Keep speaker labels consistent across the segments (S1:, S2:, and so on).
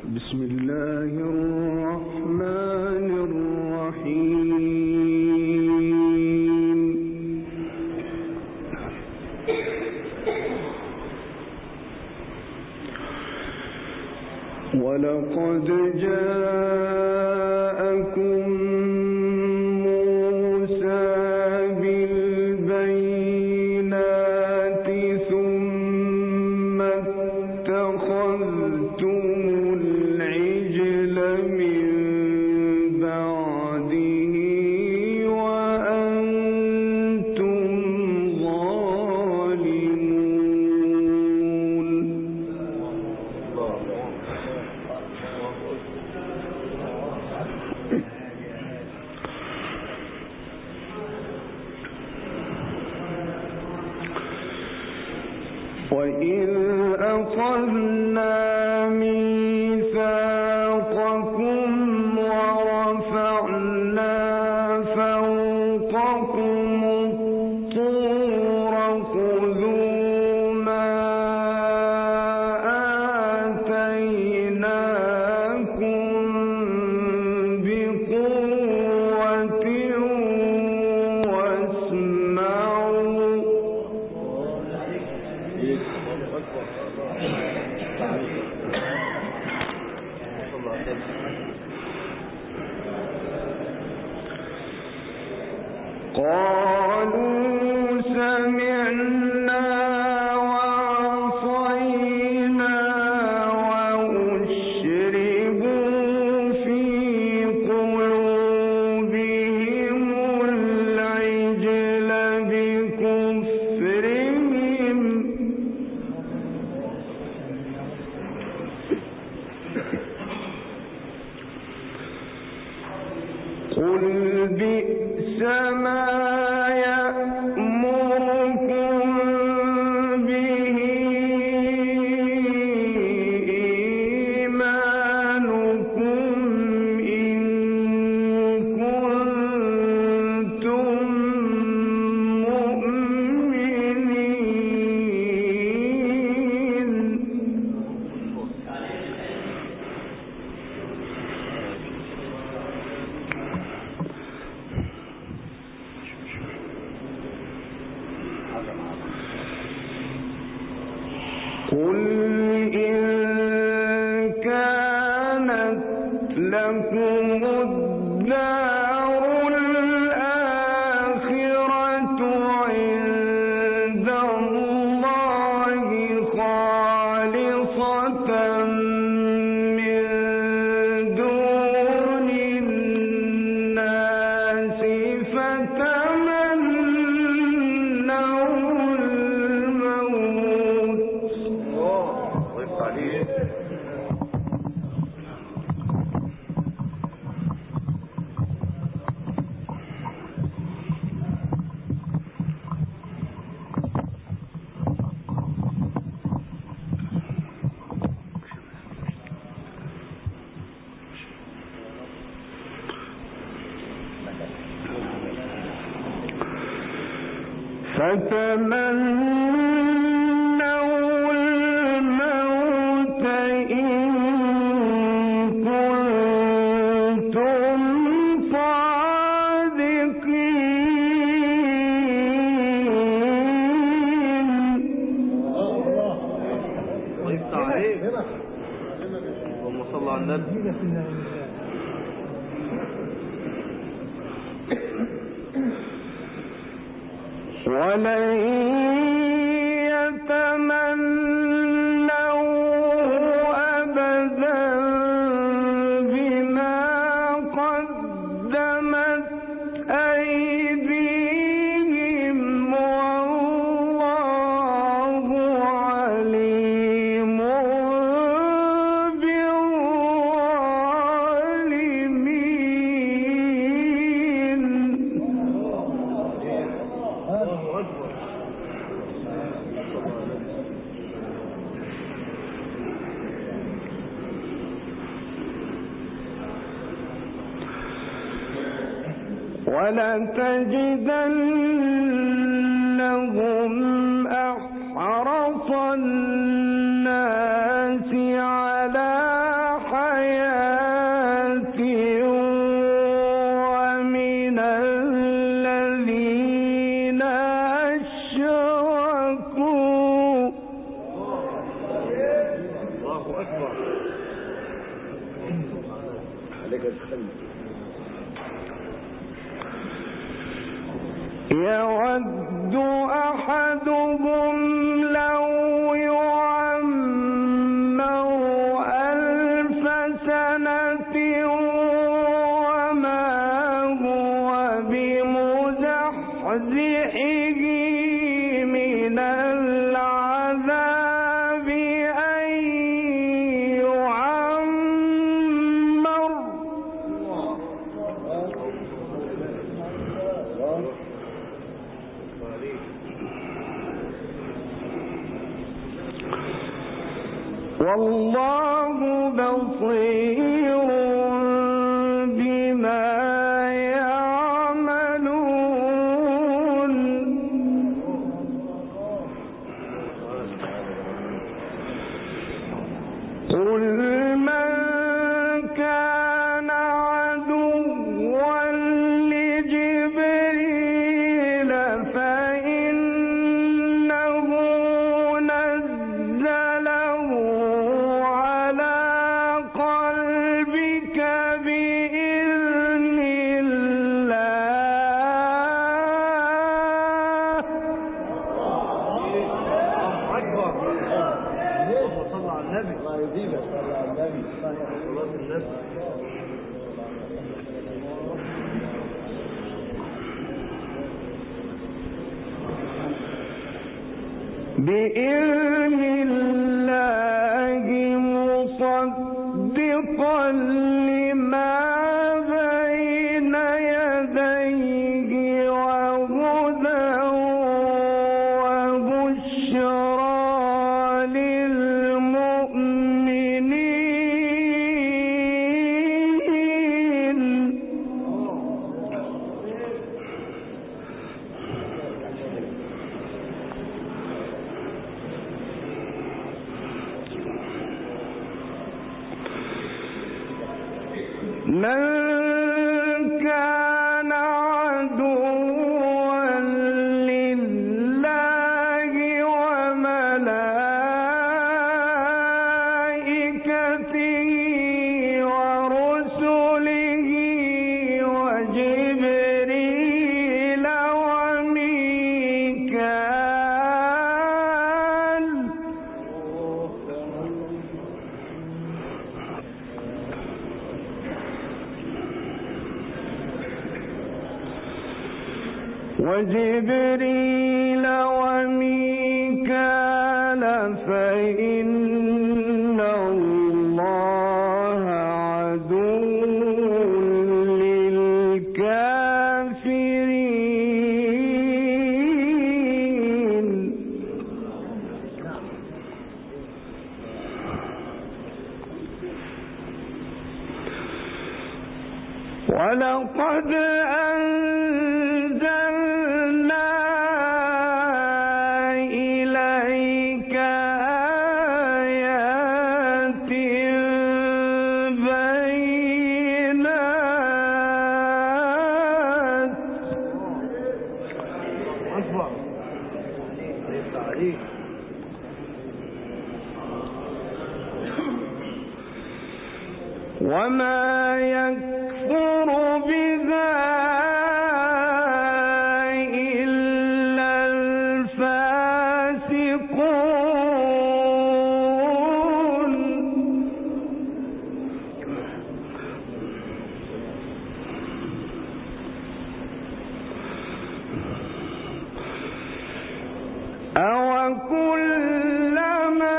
S1: بسم الله الرحمن الرحيم. ولقد جاءكم موسى بالبينات ثم اتخذتم العجل من بعده وأنتم ظالمون. وَإِذْ أَخَذْنَا مِيثَاقَكُمْ وَرَفَعْنَا فَوْقَكُمُ الطُّورَ خُذُوا مَا آتَيْنَاكُمْ بِقُوَّةٍ وَاسْمَعُوا. قالوا سمعنا وعصينا وأشربوا في قلوبهم العجل بكفرهم. قل بئس ما يأمركم به إيمانكم إن كنتم مؤمنين. قل إن كانت لكم الدار الآخرة عند الله خالصة من دون الناس فتمنوا الموت. فتمنوا الموت إن كنتم صادقين.
S2: اللهم صل على النبي.
S1: ولن يتمنوه أبدا بما قدمت أيديهم والله عليم بالظالمين. ولتجدنهم أحرص الناس على حياة يود أحدهم لو يعمر 1000 سنة وما هو بمزحزحه من العذاب أن يعمر. والله بصير بما يعملون. قل من كان عدوا لجبريل فإنه نزله على قلبك بإذن الله.
S2: أكبر. اللهم صل على النبي. الله يزيدك. صلى على النبي. صلاة النبي.
S1: بإذن الله مصدقا لما بين يديه وهدى وبشرى للمؤمنين. من كان عدوا لله وملائكته ورسله وجبريل وميكال فإن الله عدو للكافرين. ولقد أنزلنا إليك آيات بينات.
S2: أكبر. عليك.
S1: وما يكفر بها إلا الفاسقون. أوكلما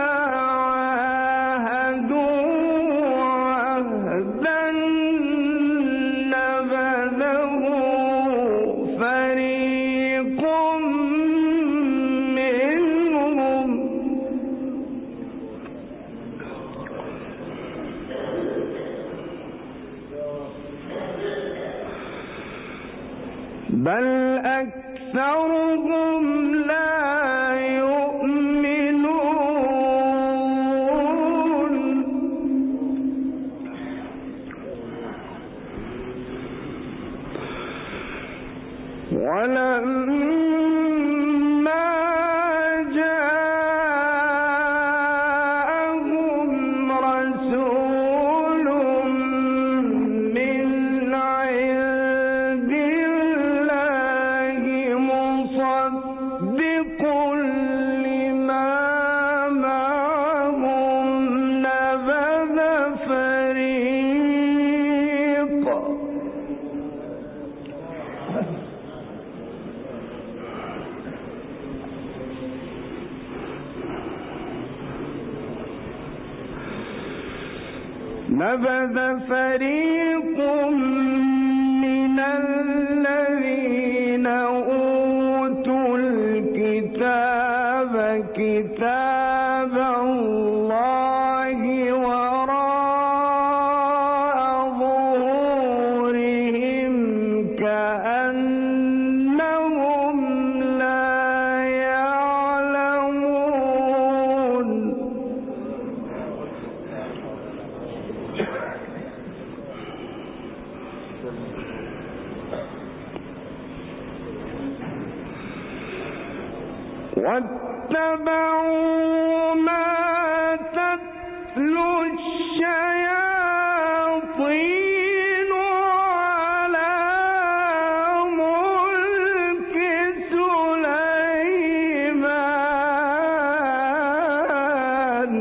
S1: بل أكثرهم لا يؤمنون. ولما جاءهم رسول من عند الله نبذ فريق من الذين أوتوا الكتاب كتاب الله وراء ظهورهم كأنهم لا يعلمون. واتبعوا ما تتلو الشياطين على ملك سليمان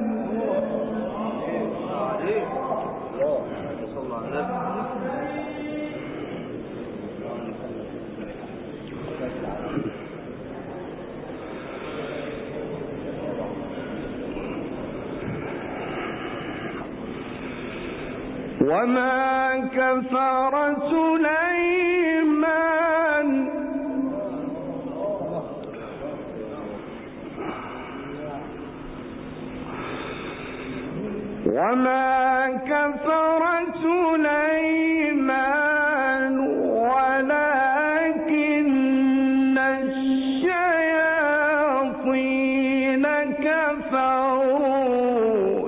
S1: وما كفر سليمان ولكن الشياطين كفروا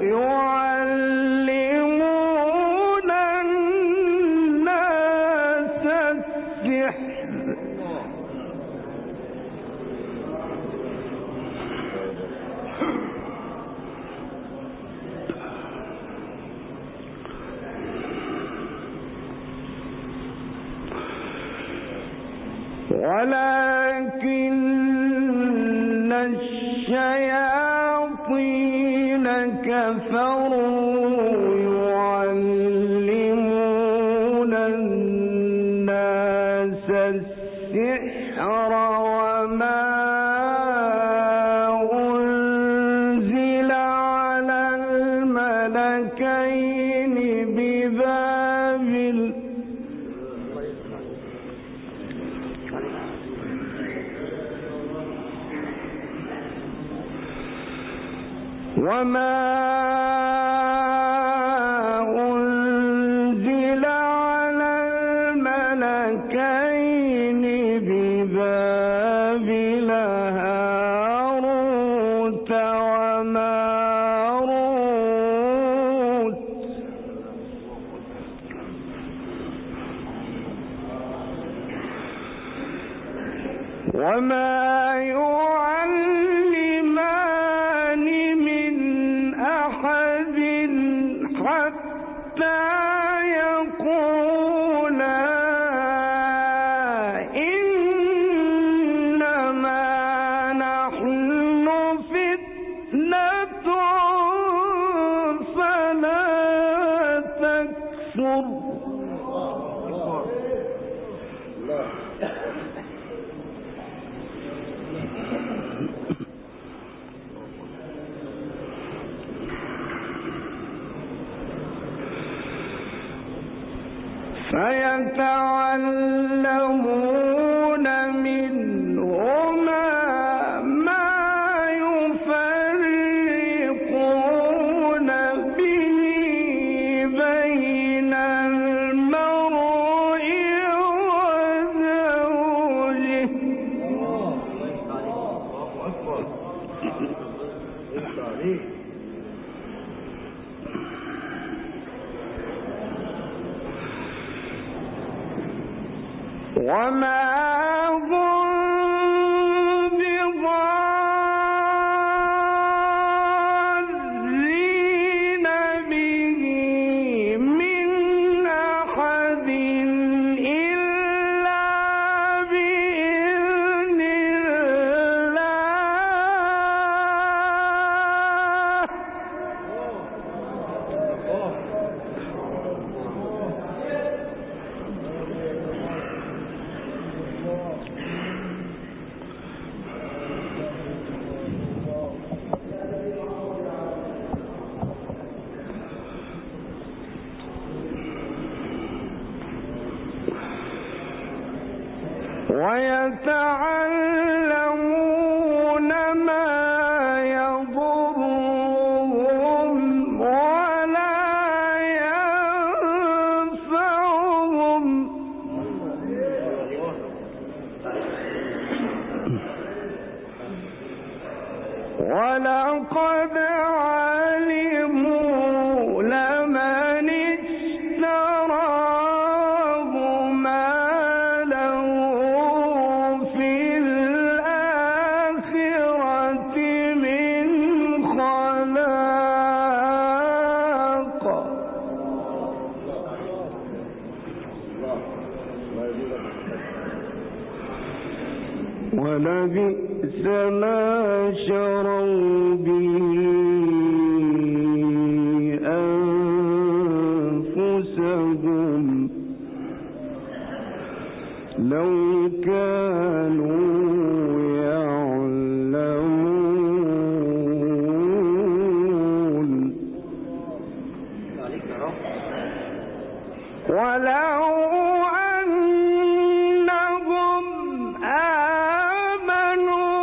S1: يعلمون الناس السحر وما أنزل على الملكين ببابل هاروت وماروت وما يعلمان من أحد حتى يقولا إنما نحن فتنة فلا تكفر. فيتعلمون منهما ما يفرقون به بين المرء وزوجه. وما هم بضارين به من أحد إلا بإذن الله. ويتعلمون ما يضرهم ولا ينفعهم ولقد علموا لمن اشتراه ما له في الآخرة من خلاق ولبئس ما شروا به أنفسهم لو كانوا يعلمون ولو أنهم آمنوا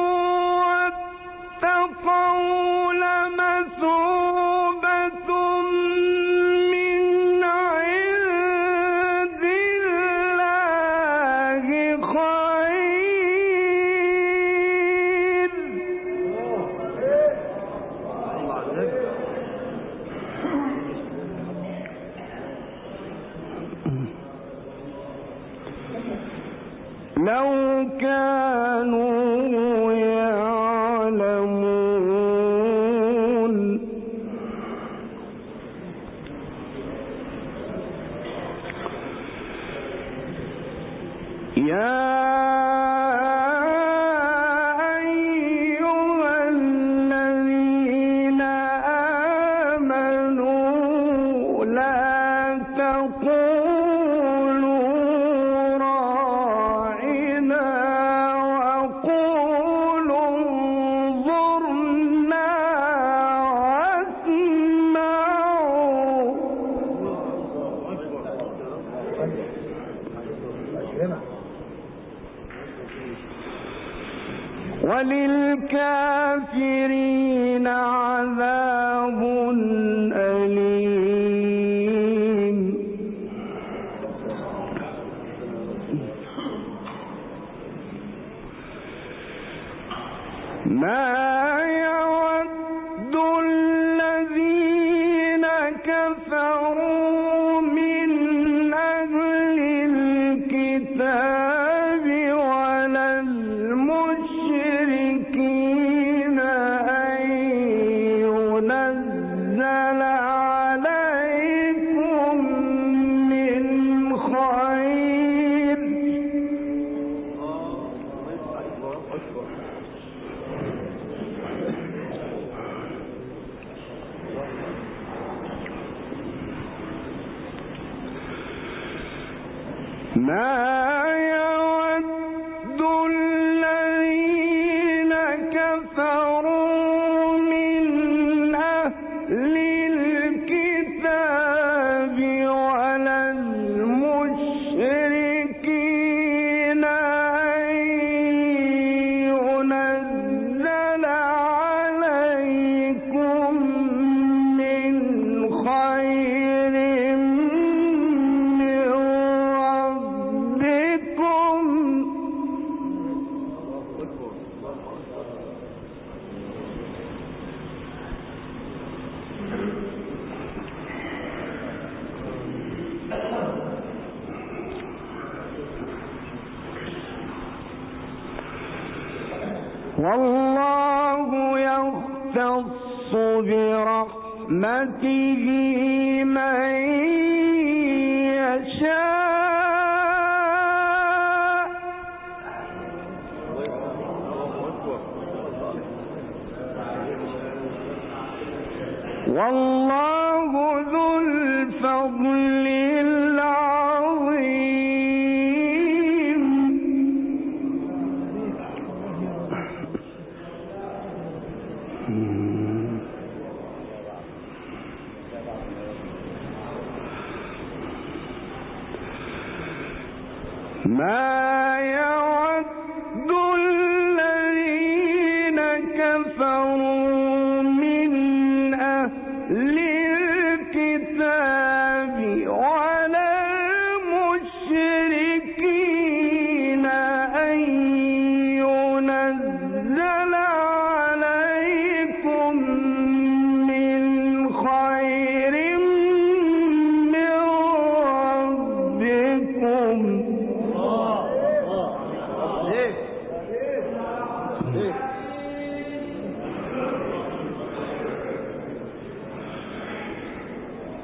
S1: واتقوا لمثوبة من عند الله خير لو كانوا يعلمون يا أيها الذين آمنوا لا تقولوا راعنا وقولوا انظرنا واسمعوا وللكافرين عذاب أليم ما يود الذين كفروا من أهل الكتاب ولا المشركين أن ينزل عليكم من خير ما يود الذين كفروا من أهل الكتاب ولا المشركين أن ينزل عليكم من خير من ربكم والله يختص برحمته من يشاء والله ذو الفضل العظيم ما يود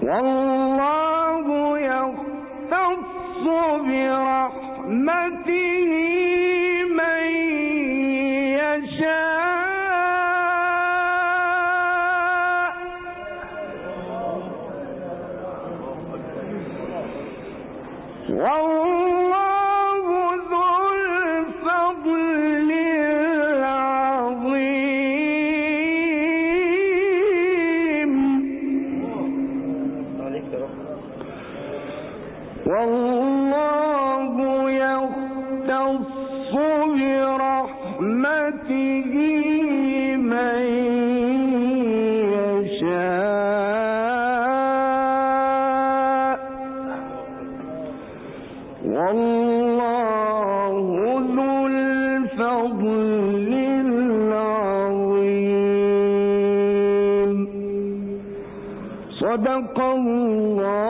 S1: والله يختص برحمته من يشاء والله ذو الفضل العظيم والله يختص برحمته من يشاء والله ذو الفضل العظيم صدق الله